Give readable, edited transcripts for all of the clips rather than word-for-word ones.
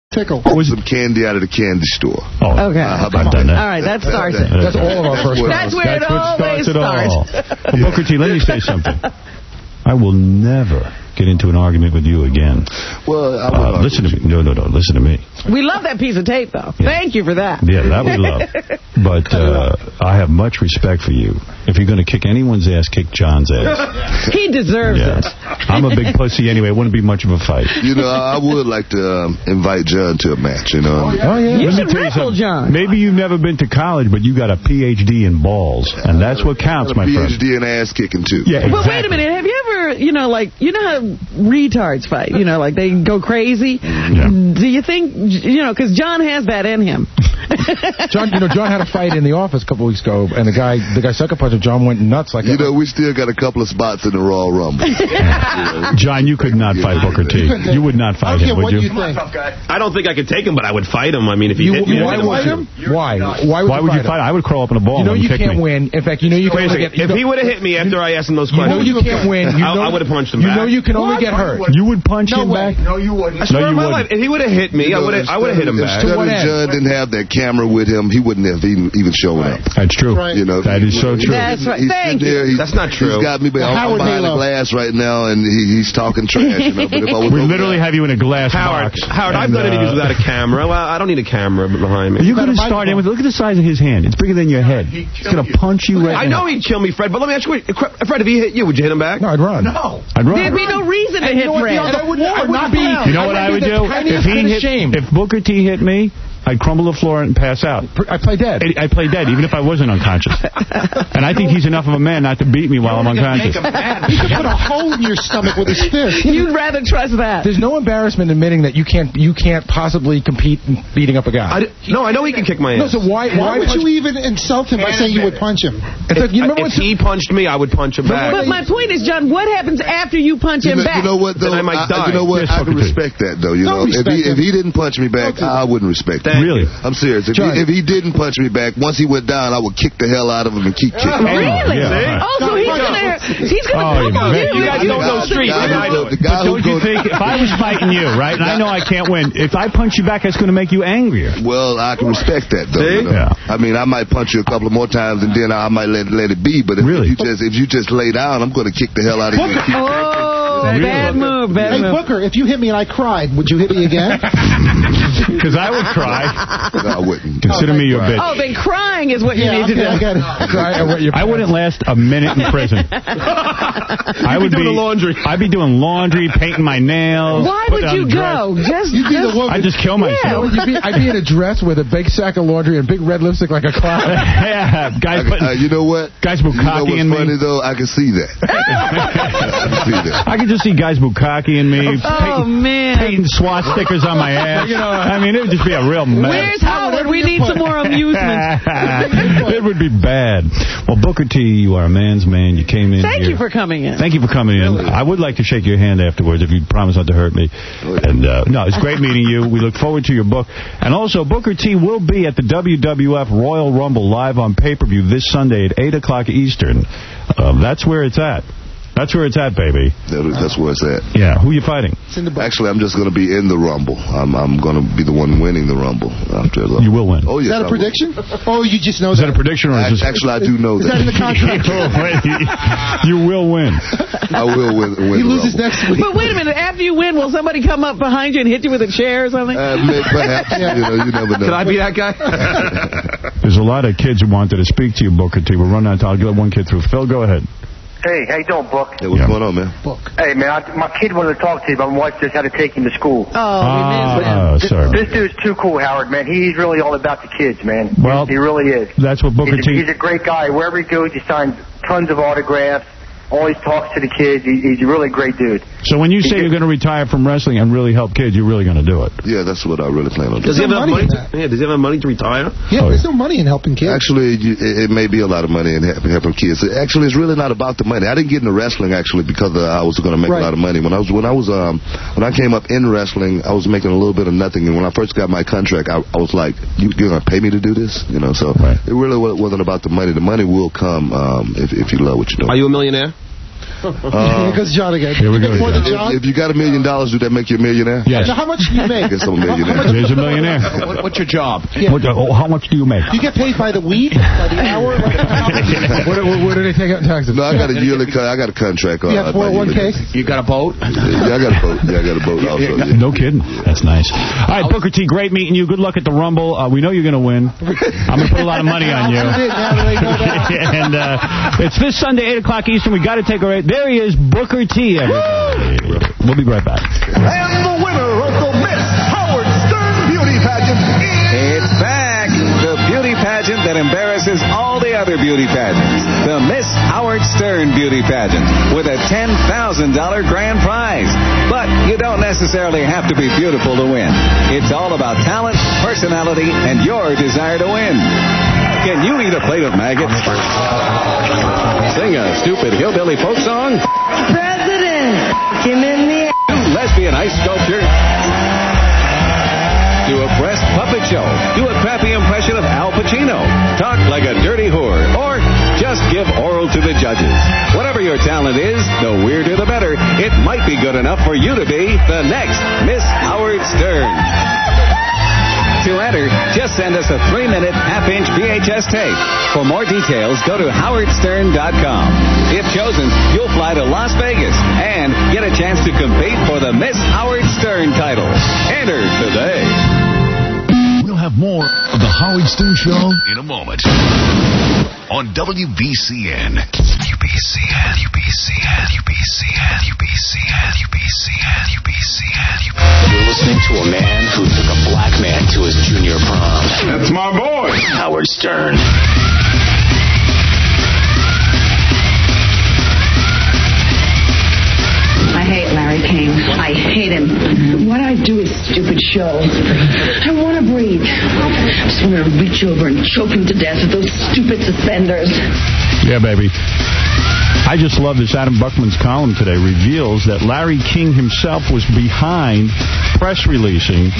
tickle. Some candy out of the candy store. Oh, okay. How about that? All right, that starts it. That's all of our first. That's where it always starts. Well, Booker T, let me say something. I will never get into an argument with you again. Well, listen to me. No, listen to me. We love that piece of tape, though. Yeah. Thank you for that. Yeah, that we love. But I have much respect for you. If you're going to kick anyone's ass, kick John's ass. He deserves it. I'm a big pussy anyway. It wouldn't be much of a fight. You know, I would like to invite John to a match, you know. Oh, yeah. You should wrestle John. Maybe you've never been to college, but you got a Ph.D. in balls, and that's what counts, my friend. Ph.D. in ass kicking, too. Yeah, exactly. But wait a minute. Have you ever, you know how retards fight? You know, like they go crazy? Yeah. Do you think, you know, because John has that in him. John had a fight in the office a couple weeks ago, and the guy sucker punched him. John went nuts like. You know, we still got a couple of spots in the Royal Rumble. John, you could not fight Booker T. You would not fight him, would you? I don't think I could take him, but I would fight him. I mean, if he hit me, why would you? Why would you fight him? I would crawl up in a ball. You know you can't win. In fact, you know you can't get. If he would have hit me after I asked him those questions, you know you can't win. I would have punched him back. You know you can only get hurt. You would punch him back? No, you wouldn't. I swear on my life, if he would have hit me, I would have hit him back. If John didn't have that camera with him, he wouldn't have even shown up. That's true. You know, that is so true. That's right. Thank you. That's not true. He's got me behind the glass right now, and he's talking trash. You know, but if I was we literally have you in a glass box. Howard, I've done interviews without a camera. Well, I don't need a camera behind me. You're going to start in with, look at the size of his hand. It's bigger than your head. He's going to punch you right now. I know he'd kill me, Fred, but let me ask you, Fred, if he hit you, would you hit him back? No, I'd run. No. I'd run. There'd be no reason to hit Fred. I would not be. You know what I would do? If Booker T hit me, I'd crumble the floor and pass out. I play dead. I play dead, even if I wasn't unconscious. And I think he's enough of a man not to beat me while I'm unconscious. He could put a hole in your stomach with his fist. You'd rather trust that. There's no embarrassment admitting that you can't possibly compete in beating up a guy. No, I know he can kick my ass. No, so why would you even insult him by saying you would punch him? If he punched me, I would punch him back. But my point is, John, what happens after you punch him back? You know what, though? Then I might die. You know what? I can respect that, though. You know, if he didn't punch me back, I wouldn't respect that. Really? I'm serious. If he didn't punch me back, once he went down, I would kick the hell out of him and keep kicking. Really? Yeah, right. So he's going to poke you. You guys don't know streets. But don't you think, if I was fighting you, right, and I know I can't win, if I punch you back, that's going to make you angrier. Well, I can respect that, though. You know? Yeah. I mean, I might punch you a couple more times, and then I might let it be. But if you just lay down, I'm going to kick the hell out of you. Bad move. Hey, Booker, if you hit me and I cried, would you hit me again? Because I would cry. No, I wouldn't. Consider me your bitch. Oh, then crying is what you need to do. I wouldn't last a minute in prison. I would be doing laundry. I'd be doing laundry, painting my nails. Why would you go? I'd just kill myself. I'd be in a dress with a big sack of laundry and big red lipstick like a clown. Yeah, guys. You know what? Guys bukkake in me. Funny though, I can see that. I can just see guys bukkake in me. Oh man, painting SWAT stickers on my ass. I mean, it would just be a real mess. Where's Howard? We need some more amusement. It would be bad. Well, Booker T, you are a man's man. You came in. Thank you for coming in. Thank you for coming in. I would like to shake your hand afterwards if you promise not to hurt me. And no, it's great meeting you. We look forward to your book. And also, Booker T will be at the WWF Royal Rumble live on pay-per-view this Sunday at 8 o'clock Eastern. That's where it's at. That's where it's at, baby. That's where it's at. Yeah. Who are you fighting? Actually, I'm just going to be in the Rumble. I'm going to be the one winning the Rumble. You will win. Oh, yes, is that a prediction? Oh, you just know that. Is that a prediction? Or is Actually, I do know that. Is that in the contract? You will win. I will win. He loses next week. But wait a minute. After you win, will somebody come up behind you and hit you with a chair or something? Perhaps. You never know. Could I be that guy? There's a lot of kids who wanted to speak to you, Booker T. We're running out of time. I'll get one kid through. Phil, go ahead. Hey, how you doing, Book? Hey, what's going on, man? Book. Hey, man, my kid wanted to talk to you, but my wife just had to take him to school. Sorry. This dude's too cool, Howard, man. He's really all about the kids, man. Well, he really is. That's what Booker T... He's a great guy. Wherever he goes, he signs tons of autographs. Always talks to the kids. He's a really great dude. So when you say you're going to retire from wrestling and really help kids, you're really going to do it? Yeah, that's what I really plan on doing. Does he have enough money? Does he have enough money to retire? Yeah, there's no money in helping kids. Actually, it may be a lot of money in helping kids. Actually, it's really not about the money. I didn't get into wrestling actually because I was going to make a lot of money. When I came up in wrestling, I was making a little bit of nothing. And when I first got my contract, I was like, "You're going to pay me to do this?" You know. So it really wasn't about the money. The money will come if you love what you're doing. Are you a millionaire? Goes John again. Here we go. More than John? If you got $1 million, do that make you a millionaire? Yes. Now, how much do you make? I guess I'm a millionaire. There's a millionaire. What's your job? Yeah. How much do you make? Do you get paid by the week? By the hour? What do they take out in taxes? No, I got a yearly. I got a contract. You have 401k? You got a boat? Yeah, I got a boat. Yeah, I got a boat also. Yeah. No kidding. That's nice. All right, Booker T, great meeting you. Good luck at the Rumble. We know you're going to win. I'm going to put a lot of money on you. And it's this Sunday, 8 o'clock Eastern. We got to take a break. There he is, Booker T, everybody. We'll be right back. And the winner of the Miss Howard Stern Beauty Pageant is... It's back. The beauty pageant that embarrasses all the other beauty pageants. The Miss Howard Stern Beauty Pageant with a $10,000 grand prize. But you don't necessarily have to be beautiful to win. It's all about talent, personality, and your desire to win. Can you eat a plate of maggots? Sing a stupid hillbilly folk song? President, him in the air. Do lesbian ice sculpture? Do a breast puppet show? Do a crappy impression of Al Pacino? Talk like a dirty whore? Or just give oral to the judges? Whatever your talent is, the weirder the better. It might be good enough for you to be the next Miss Howard Stern. To enter, just send us a 3-minute half-inch VHS tape. For more details, go to howardstern.com. If chosen, you'll fly to Las Vegas and get a chance to compete for the Miss Howard Stern title. Enter today. We'll have more of the Howard Stern Show in a moment. On WBCN. UBCN, UBCN, UBCN, UBCN, UBCN, UBCN. You're listening to a man who took a black man to his junior prom. That's my boy, Howard Stern. I hate Larry King. I hate him. What I do is stupid show. I want to breathe. I just want to reach over and choke him to death with those stupid suspenders. Yeah, baby. I just love this. Adam Buckman's column today reveals that Larry King himself was behind press releasing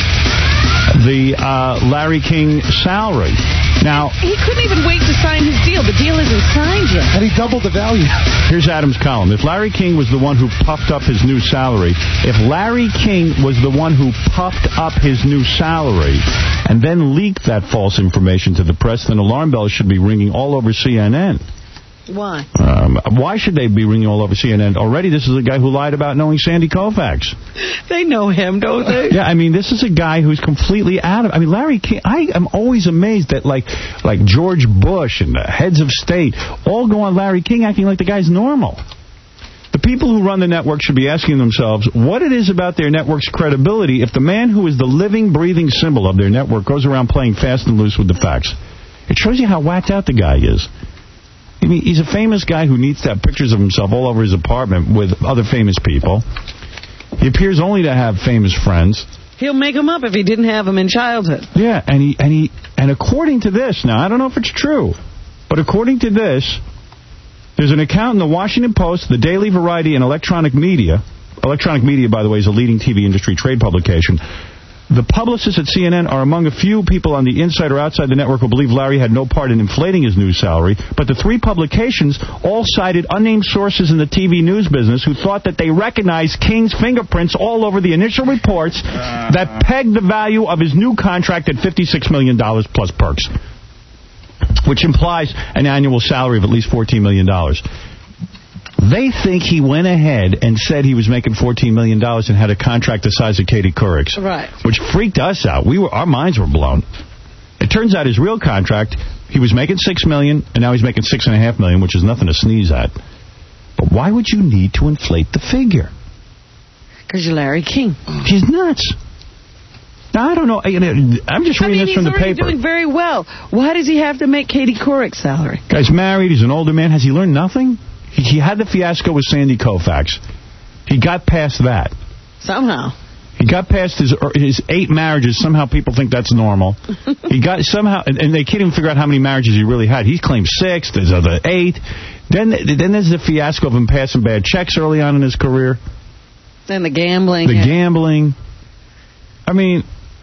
the Larry King salary. Now, he couldn't even wait to sign his deal. The deal isn't signed yet. And he doubled the value. Here's Adam's column. If Larry King was the one who puffed up his new salary, if Larry King was the one who puffed up his new salary and then leaked that false information to the press, then alarm bells should be ringing all over CNN. Why? Why should they be ringing all over CNN? Already, this is a guy who lied about knowing Sandy Koufax. They know him, don't they? Yeah, I mean, this is a guy who's completely out of... I mean, Larry King, I am always amazed that, like George Bush and the heads of state all go on Larry King acting like the guy's normal. The people who run the network should be asking themselves what it is about their network's credibility if the man who is the living, breathing symbol of their network goes around playing fast and loose with the facts. It shows you how whacked out the guy is. I mean, he's a famous guy who needs to have pictures of himself all over his apartment with other famous people. He appears only to have famous friends. He'll make them up if he didn't have them in childhood. Yeah, and according to this, now I don't know if it's true, but according to this, there's an account in the Washington Post, the Daily Variety, and Electronic Media. Electronic Media, by the way, is a leading TV industry trade publication. The publicists at CNN are among a few people on the inside or outside the network who believe Larry had no part in inflating his new salary, but the three publications all cited unnamed sources in the TV news business who thought that they recognized King's fingerprints all over the initial reports that pegged the value of his new contract at $56 million plus perks, which implies an annual salary of at least $14 million. They think he went ahead and said he was making $14 million and had a contract the size of Katie Couric's. Right. Which freaked us out. Our minds were blown. It turns out his real contract, he was making $6 million, and now he's making $6.5 million, which is nothing to sneeze at. But why would you need to inflate the figure? Because you're Larry King. He's nuts. Now, I don't know. I'm just reading this from the paper. He's doing very well. Why does he have to make Katie Couric's salary? Guy's married. He's an older man. Has he learned nothing? He had the fiasco with Sandy Koufax. He got past that. Somehow. He got past his 8 marriages. Somehow people think that's normal. He got somehow, and they can't even figure out how many marriages he really had. He claimed 6. There's other 8. Then there's the fiasco of him passing bad checks early on in his career. Then the gambling. Gambling. I mean,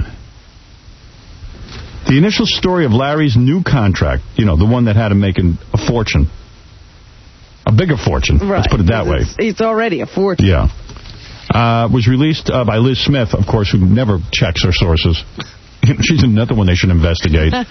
the initial story of Larry's new contract, the one that had him making a fortune, A bigger fortune. Right. Let's put it that way. It's already a fortune. Yeah. Was released by Liz Smith, of course, who never checks her sources. She's another one they should investigate.